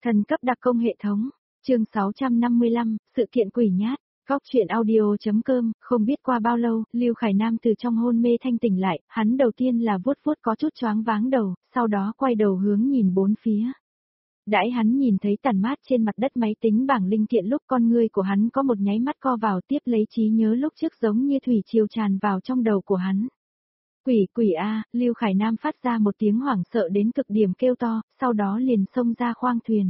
Thần cấp đặc công hệ thống. Chương 655, sự kiện quỷ nhát. Góc truyện audio.com, không biết qua bao lâu, Lưu Khải Nam từ trong hôn mê thanh tỉnh lại, hắn đầu tiên là vuốt vuốt có chút choáng váng đầu, sau đó quay đầu hướng nhìn bốn phía. Đãi hắn nhìn thấy tàn mát trên mặt đất máy tính bảng linh kiện lúc con ngươi của hắn có một nháy mắt co vào tiếp lấy trí nhớ lúc trước giống như thủy triều tràn vào trong đầu của hắn. Quỷ a, Lưu Khải Nam phát ra một tiếng hoảng sợ đến cực điểm kêu to, sau đó liền xông ra khoang thuyền.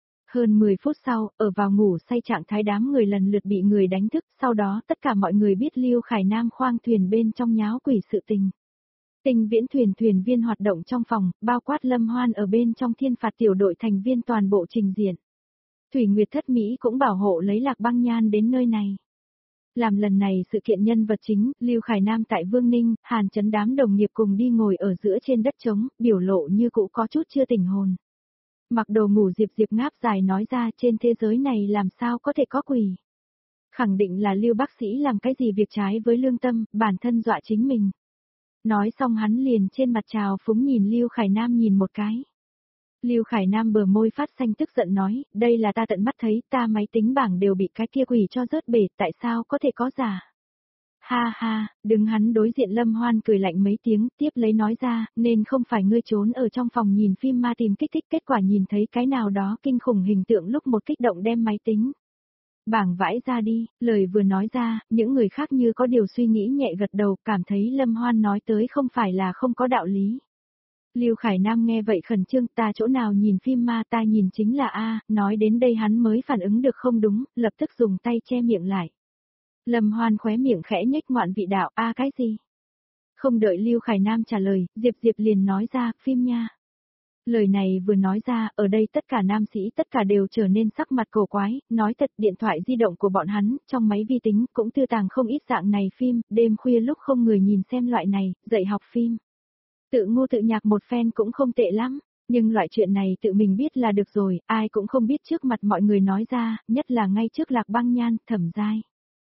Hơn 10 phút sau, ở vào ngủ say trạng thái đám người lần lượt bị người đánh thức, sau đó tất cả mọi người biết Lưu Khải Nam khoang thuyền bên trong nháo quỷ sự tình. Tình viễn thuyền viên hoạt động trong phòng, bao quát Lâm Hoan ở bên trong thiên phạt tiểu đội thành viên toàn bộ trình diện. Thủy Nguyệt Thất Mỹ cũng bảo hộ lấy Lạc Băng Nhan đến nơi này. Làm lần này sự kiện nhân vật chính, Lưu Khải Nam tại Vương Ninh, Hàn Chấn đám đồng nghiệp cùng đi ngồi ở giữa trên đất trống, biểu lộ như cũ có chút chưa tỉnh hồn. Mặc đồ ngủ Diệp ngáp dài nói ra trên thế giới này làm sao có thể có quỷ. Khẳng định là Lưu bác sĩ làm cái gì việc trái với lương tâm, bản thân dọa chính mình. Nói xong hắn liền trên mặt trào phúng nhìn Lưu Khải Nam nhìn một cái. Lưu Khải Nam bờ môi phát xanh tức giận nói, đây là ta tận mắt thấy, ta máy tính bảng đều bị cái kia quỷ cho rớt bể, tại sao có thể có giả? Ha ha, đứng hắn đối diện Lâm Hoan cười lạnh mấy tiếng, tiếp lấy nói ra, nên không phải ngươi trốn ở trong phòng nhìn phim ma tìm kích thích, kết quả nhìn thấy cái nào đó kinh khủng hình tượng lúc một kích động đem máy tính bảng vãi ra đi, lời vừa nói ra, những người khác như có điều suy nghĩ nhẹ gật đầu, cảm thấy Lâm Hoan nói tới không phải là không có đạo lý. Lưu Khải Nam nghe vậy khẩn trương, ta chỗ nào nhìn phim ma, ta nhìn chính là A, nói đến đây hắn mới phản ứng được không đúng, lập tức dùng tay che miệng lại. Lâm Hoan khóe miệng khẽ nhếch ngoạn vị đạo, A cái gì? Không đợi Lưu Khải Nam trả lời, Diệp liền nói ra, phim nha. Lời này vừa nói ra, ở đây tất cả nam sĩ tất cả đều trở nên sắc mặt cổ quái, nói thật điện thoại di động của bọn hắn, trong máy vi tính, cũng tư tàng không ít dạng này phim, đêm khuya lúc không người nhìn xem loại này, dạy học phim. Tự ngu tự nhạc một phen cũng không tệ lắm, nhưng loại chuyện này tự mình biết là được rồi, ai cũng không biết trước mặt mọi người nói ra, nhất là ngay trước Lạc Băng Nhan, Thẩm Giai.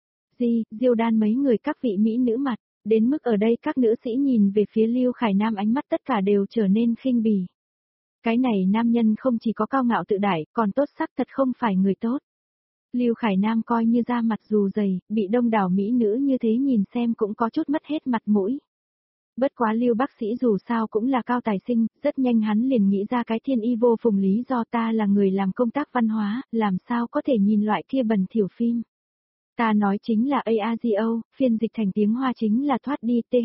Diêu Đan mấy người các vị mỹ nữ mặt, đến mức ở đây các nữ sĩ nhìn về phía Lưu Khải Nam ánh mắt tất cả đều trở nên khinh bỉ. Cái này nam nhân không chỉ có cao ngạo tự đại, còn tốt sắc thật không phải người tốt. Lưu Khải Nam coi như da mặt dù dày, bị đông đảo mỹ nữ như thế nhìn xem cũng có chút mất hết mặt mũi. Bất quá Lưu bác sĩ dù sao cũng là cao tài sinh, rất nhanh hắn liền nghĩ ra cái thiên y vô phùng lý do ta là người làm công tác văn hóa, làm sao có thể nhìn loại kia bẩn thỉu phim. Ta nói chính là AAGO, phiên dịch thành tiếng Hoa chính là Thoát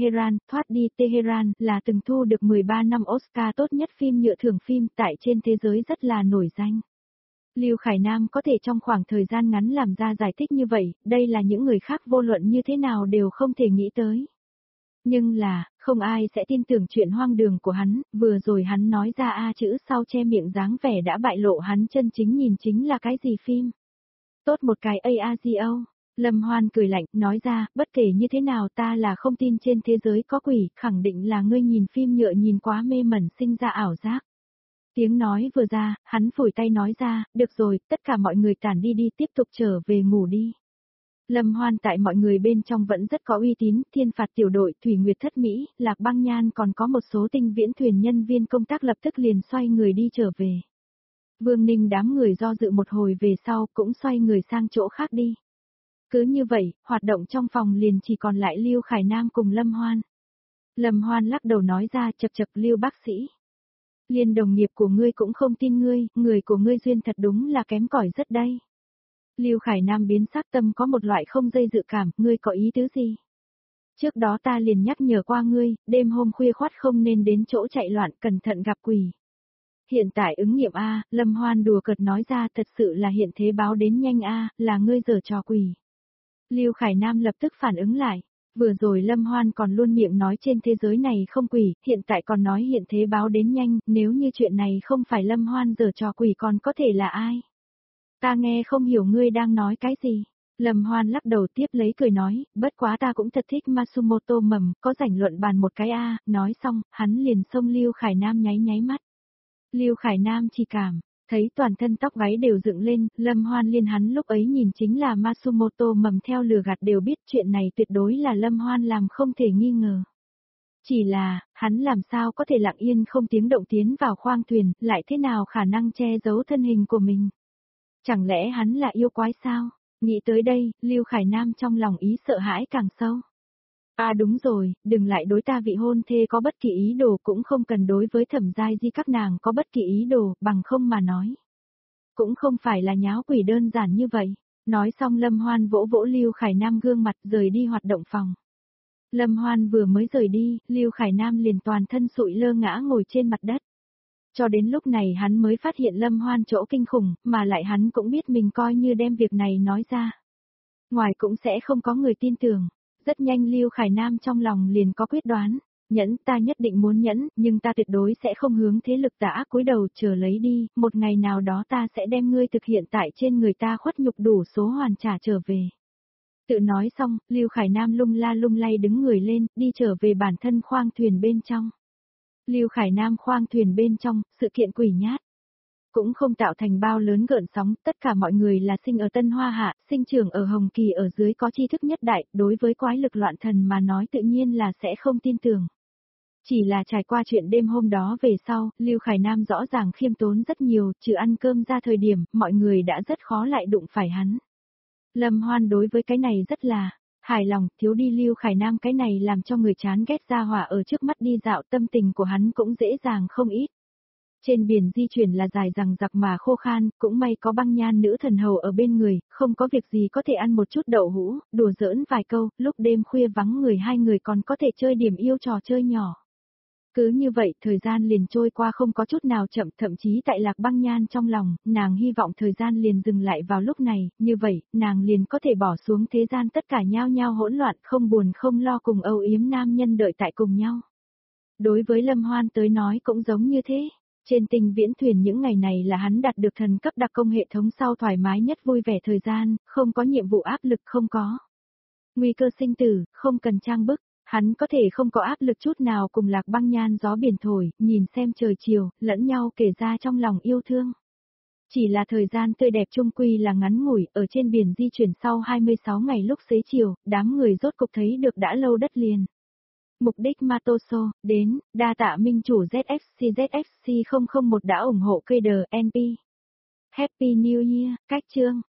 đi Tehran là từng thu được 13 năm Oscar tốt nhất phim nhựa thưởng phim tại trên thế giới rất là nổi danh. Lưu Khải Nam có thể trong khoảng thời gian ngắn làm ra giải thích như vậy, đây là những người khác vô luận như thế nào đều không thể nghĩ tới. Nhưng là, không ai sẽ tin tưởng chuyện hoang đường của hắn, vừa rồi hắn nói ra A chữ sau che miệng dáng vẻ đã bại lộ hắn chân chính nhìn chính là cái gì phim. Tốt một cái AAGO. Lâm Hoan cười lạnh, nói ra, bất kể như thế nào ta là không tin trên thế giới có quỷ, khẳng định là ngươi nhìn phim nhựa nhìn quá mê mẩn sinh ra ảo giác. Tiếng nói vừa ra, hắn phủi tay nói ra, được rồi, tất cả mọi người tản đi tiếp tục trở về ngủ đi. Lâm Hoan tại mọi người bên trong vẫn rất có uy tín, thiên phạt tiểu đội, Thủy Nguyệt Thất Mỹ, Lạc Băng Nhan còn có một số tinh viễn thuyền nhân viên công tác lập tức liền xoay người đi trở về. Vương Ninh đám người do dự một hồi về sau cũng xoay người sang chỗ khác đi. Cứ như vậy, hoạt động trong phòng liền chỉ còn lại Lưu Khải Nam cùng Lâm Hoan. Lâm Hoan lắc đầu nói ra chập Lưu bác sĩ. Liên đồng nghiệp của ngươi cũng không tin ngươi, người của ngươi duyên thật đúng là kém cỏi rất đây. Lưu Khải Nam biến sắc tâm có một loại không dây dự cảm, ngươi có ý tứ gì? Trước đó ta liền nhắc nhở qua ngươi, đêm hôm khuya khoắt không nên đến chỗ chạy loạn, cẩn thận gặp quỷ. Hiện tại ứng nghiệm A, Lâm Hoan đùa cợt nói ra thật sự là hiện thế báo đến nhanh A, là ngươi giở trò quỷ. Lưu Khải Nam lập tức phản ứng lại, vừa rồi Lâm Hoan còn luôn miệng nói trên thế giới này không quỷ, hiện tại còn nói hiện thế báo đến nhanh, nếu như chuyện này không phải Lâm Hoan giở trò quỷ còn có thể là ai? Ta nghe không hiểu ngươi đang nói cái gì. Lâm Hoan lắc đầu tiếp lấy cười nói, bất quá ta cũng thật thích Matsumoto mầm, có rảnh luận bàn một cái A, nói xong, hắn liền xông Lưu Khải Nam nháy mắt. Lưu Khải Nam chỉ cảm, thấy toàn thân tóc gáy đều dựng lên, Lâm Hoan liên hắn lúc ấy nhìn chính là Matsumoto mầm theo lừa gạt đều biết chuyện này tuyệt đối là Lâm Hoan làm không thể nghi ngờ. Chỉ là, hắn làm sao có thể lặng yên không tiếng động tiến vào khoang thuyền, lại thế nào khả năng che giấu thân hình của mình? Chẳng lẽ hắn là yêu quái sao? Nghĩ tới đây, Lưu Khải Nam trong lòng ý sợ hãi càng sâu. À đúng rồi, đừng lại đối ta vị hôn thê có bất kỳ ý đồ, cũng không cần đối với Thẩm Giai Di các nàng có bất kỳ ý đồ, bằng không mà nói. Cũng không phải là nháo quỷ đơn giản như vậy. Nói xong Lâm Hoan vỗ vỗ Lưu Khải Nam gương mặt rời đi hoạt động phòng. Lâm Hoan vừa mới rời đi, Lưu Khải Nam liền toàn thân sụi lơ ngã ngồi trên mặt đất. Cho đến lúc này hắn mới phát hiện Lâm Hoan chỗ kinh khủng, mà lại hắn cũng biết mình coi như đem việc này nói ra. Ngoài cũng sẽ không có người tin tưởng. Rất nhanh Lưu Khải Nam trong lòng liền có quyết đoán. Nhẫn, ta nhất định muốn nhẫn, nhưng ta tuyệt đối sẽ không hướng thế lực tà ác cúi đầu, chờ lấy đi, một ngày nào đó ta sẽ đem ngươi thực hiện tại trên người ta khuất nhục đủ số hoàn trả trở về. Tự nói xong, Lưu Khải Nam lung la lung lay đứng người lên, đi trở về bản thân khoang thuyền bên trong. Lưu Khải Nam khoang thuyền bên trong, sự kiện quỷ nhát. Cũng không tạo thành bao lớn gợn sóng, tất cả mọi người là sinh ở Tân Hoa Hạ, sinh trưởng ở Hồng Kỳ ở dưới có tri thức nhất đại, đối với quái lực loạn thần mà nói tự nhiên là sẽ không tin tưởng. Chỉ là trải qua chuyện đêm hôm đó về sau, Lưu Khải Nam rõ ràng khiêm tốn rất nhiều, trừ ăn cơm ra thời điểm, mọi người đã rất khó lại đụng phải hắn. Lâm Hoan đối với cái này rất là hài lòng, thiếu đi Lưu Khải Nam cái này làm cho người chán ghét ra hỏa ở trước mắt đi dạo, tâm tình của hắn cũng dễ dàng không ít. Trên biển di chuyển là dài rằng giặc mà khô khan, cũng may có Băng Nhan nữ thần hầu ở bên người, không có việc gì có thể ăn một chút đậu hũ, đùa giỡn vài câu, lúc đêm khuya vắng người hai người còn có thể chơi điểm yêu trò chơi nhỏ. Cứ như vậy, thời gian liền trôi qua không có chút nào chậm, thậm chí tại Lạc Băng Nhan trong lòng, nàng hy vọng thời gian liền dừng lại vào lúc này, như vậy, nàng liền có thể bỏ xuống thế gian tất cả nhao nhao hỗn loạn, không buồn không lo cùng âu yếm nam nhân đợi tại cùng nhau. Đối với Lâm Hoan tới nói cũng giống như thế. Trên Tinh Viễn thuyền những ngày này là hắn đạt được thần cấp đặc công hệ thống sau thoải mái nhất vui vẻ thời gian, không có nhiệm vụ áp lực, không có nguy cơ sinh tử, không cần trang bức, hắn có thể không có áp lực chút nào cùng Lạc Băng Nhan gió biển thổi, nhìn xem trời chiều, lẫn nhau kể ra trong lòng yêu thương. Chỉ là thời gian tươi đẹp chung quy là ngắn ngủi, ở trên biển di chuyển sau 26 ngày lúc xế chiều, đám người rốt cục thấy được đã lâu đất liền. Mục đích Matoso, đến, đa tạ minh chủ ZFC 001 đã ủng hộ KDNP. Happy New Year, cách chương.